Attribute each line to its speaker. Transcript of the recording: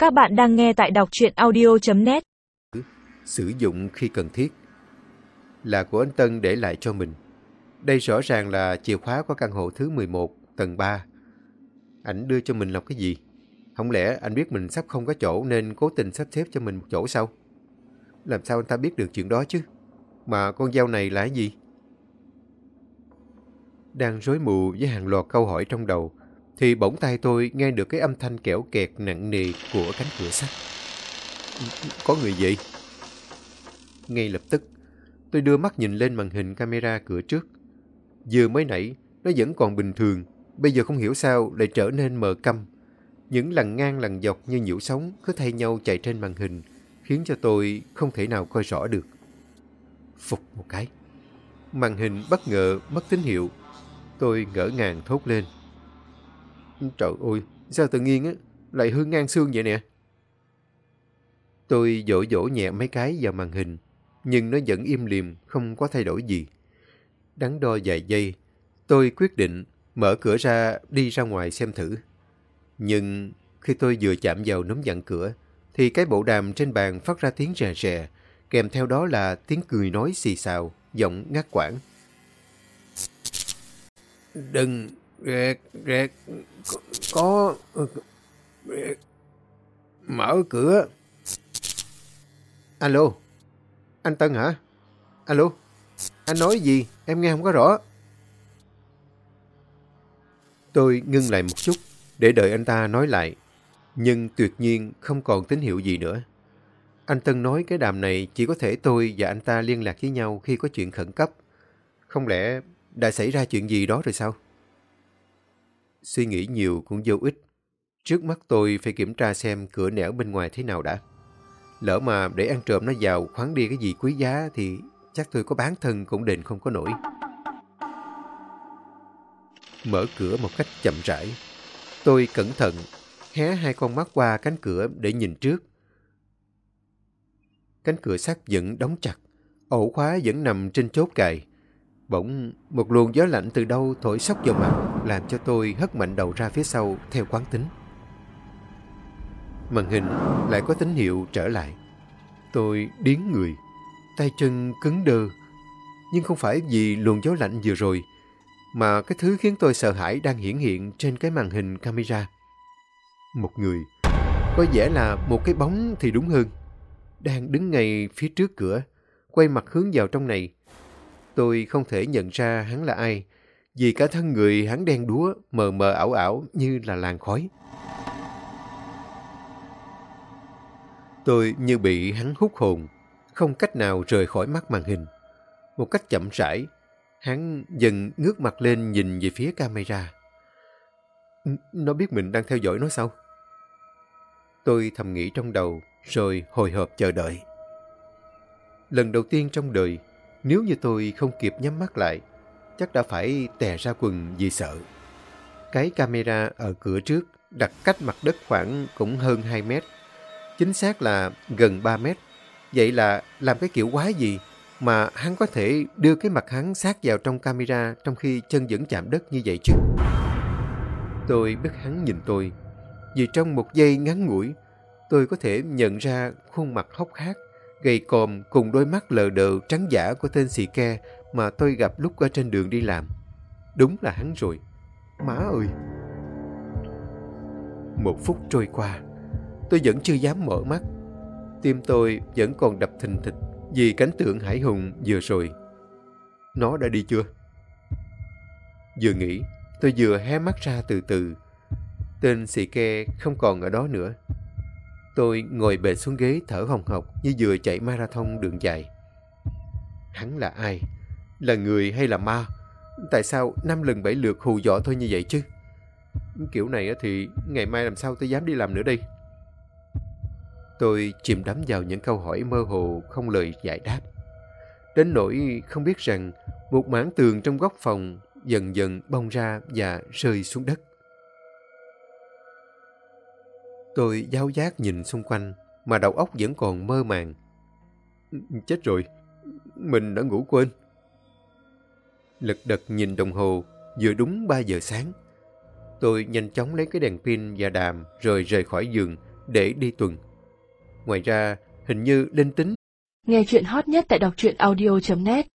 Speaker 1: Các bạn đang nghe tại đọc truyện audio.net.
Speaker 2: Sử dụng khi cần thiết. Là của anh Tân để lại cho mình. Đây rõ ràng là chìa khóa của căn hộ thứ 11, tầng 3. Ảnh đưa cho mình làm cái gì? Không lẽ anh biết mình sắp không có chỗ nên cố tình sắp xếp cho mình một chỗ sao? Làm sao anh ta biết được chuyện đó chứ? Mà con dao này là cái gì? Đang rối mù với hàng loạt câu hỏi trong đầu, thì bỗng tai tôi nghe được cái âm thanh kẽo kẹt nặng nề của cánh cửa sắt. Có người vậy? Ngay lập tức, tôi đưa mắt nhìn lên màn hình camera cửa trước. Vừa mới nãy, nó vẫn còn bình thường, bây giờ không hiểu sao lại trở nên mờ câm. Những lằn ngang lằn dọc như nhiễu sóng cứ thay nhau chạy trên màn hình, khiến cho tôi không thể nào coi rõ được. Phụt một cái, màn hình bất ngờ mất tín hiệu. Tôi ngỡ ngàng thốt lên. Trời ơi, sao tự nhiên á, lại hư ngang xương vậy nè? Tôi dỗ dỗ nhẹ mấy cái vào màn hình, nhưng nó vẫn im lìm, không có thay đổi gì. Đắn đo vài giây, tôi quyết định mở cửa ra đi ra ngoài xem thử. Nhưng khi tôi vừa chạm vào núm vặn cửa, thì cái bộ đàm trên bàn phát ra tiếng rè rè, kèm theo đó là tiếng cười nói xì xào, giọng ngắt quãng. Đừng, rẹt, có, mở cửa. Alo, anh Tân hả? Alo, anh nói gì? Em nghe không có rõ. Tôi ngưng lại một chút để đợi anh ta nói lại, nhưng tuyệt nhiên không còn tín hiệu gì nữa. Anh Tân nói cái đàm này chỉ có thể tôi và anh ta liên lạc với nhau khi có chuyện khẩn cấp. Không lẽ đã xảy ra chuyện gì đó rồi sao? Suy nghĩ nhiều cũng vô ích. Trước mắt tôi phải kiểm tra xem cửa nẻo bên ngoài thế nào đã. Lỡ mà để ăn trộm nó vào khoáng đi cái gì quý giá thì chắc tôi có bán thân cũng đền không có nổi. Mở cửa một cách chậm rãi. Tôi cẩn thận hé hai con mắt qua cánh cửa để nhìn trước. Cánh cửa sắt vẫn đóng chặt, ổ khóa vẫn nằm trên chốt cài. Bỗng một luồng gió lạnh từ đâu thổi xốc vào mặt, làm cho tôi hất mạnh đầu ra phía sau theo quán tính. Màn hình lại có tín hiệu trở lại. Tôi điếng người, tay chân cứng đơ. Nhưng không phải vì luồng gió lạnh vừa rồi, mà cái thứ khiến tôi sợ hãi đang hiển hiện trên cái màn hình camera. Một người, có vẻ là một cái bóng thì đúng hơn, đang đứng ngay phía trước cửa, quay mặt hướng vào trong này. Tôi không thể nhận ra hắn là ai, vì cả thân người hắn đen đúa, mờ mờ ảo ảo như là làn khói. Tôi như bị hắn hút hồn, không cách nào rời khỏi mắt màn hình. Một cách chậm rãi, hắn dần ngước mặt lên nhìn về phía camera. Nó biết mình đang theo dõi nó sao? Tôi thầm nghĩ trong đầu, rồi hồi hộp chờ đợi. Lần đầu tiên trong đời, nếu như tôi không kịp nhắm mắt lại, chắc đã phải tè ra quần vì sợ. Cái camera ở cửa trước đặt cách mặt đất khoảng cũng hơn 2 mét. Chính xác là gần 3 mét. Vậy là làm cái kiểu quái gì mà hắn có thể đưa cái mặt hắn sát vào trong camera trong khi chân vẫn chạm đất như vậy chứ? Tôi biết hắn nhìn tôi, vì trong một giây ngắn ngủi, tôi có thể nhận ra khuôn mặt hốc hác, gầy còm cùng đôi mắt lờ đờ trắng dã của tên xì ke mà tôi gặp lúc ở trên đường đi làm. Đúng là hắn rồi. Má ơi! 1 phút trôi qua, tôi vẫn chưa dám mở mắt. Tim tôi vẫn còn đập thình thịch vì cảnh tượng hãi hùng vừa rồi. Nó đã đi chưa? Vừa nghĩ, tôi vừa hé mắt ra từ từ. Tên xì ke không còn ở đó nữa. Tôi ngồi bệt xuống ghế thở hồng hộc như vừa chạy marathon đường dài. Hắn là ai? Là người hay là ma? Tại sao 5 lần 7 lượt hù dọa tôi như vậy chứ? Kiểu này thì ngày mai làm sao tôi dám đi làm nữa đây? Tôi chìm đắm vào những câu hỏi mơ hồ không lời giải đáp. Đến nỗi không biết rằng một mảng tường trong góc phòng dần dần bong ra và rơi xuống đất. Tôi giáo giác nhìn xung quanh mà đầu óc vẫn còn mơ màng. Chết rồi, mình đã ngủ quên. Lật đật nhìn đồng hồ, vừa đúng 3 giờ sáng. Tôi nhanh chóng lấy cái đèn pin và đàm rồi rời khỏi giường để đi tuần. Ngoài ra, hình như linh tính.
Speaker 3: Nghe chuyện hot nhất tại đọc truyện audio.net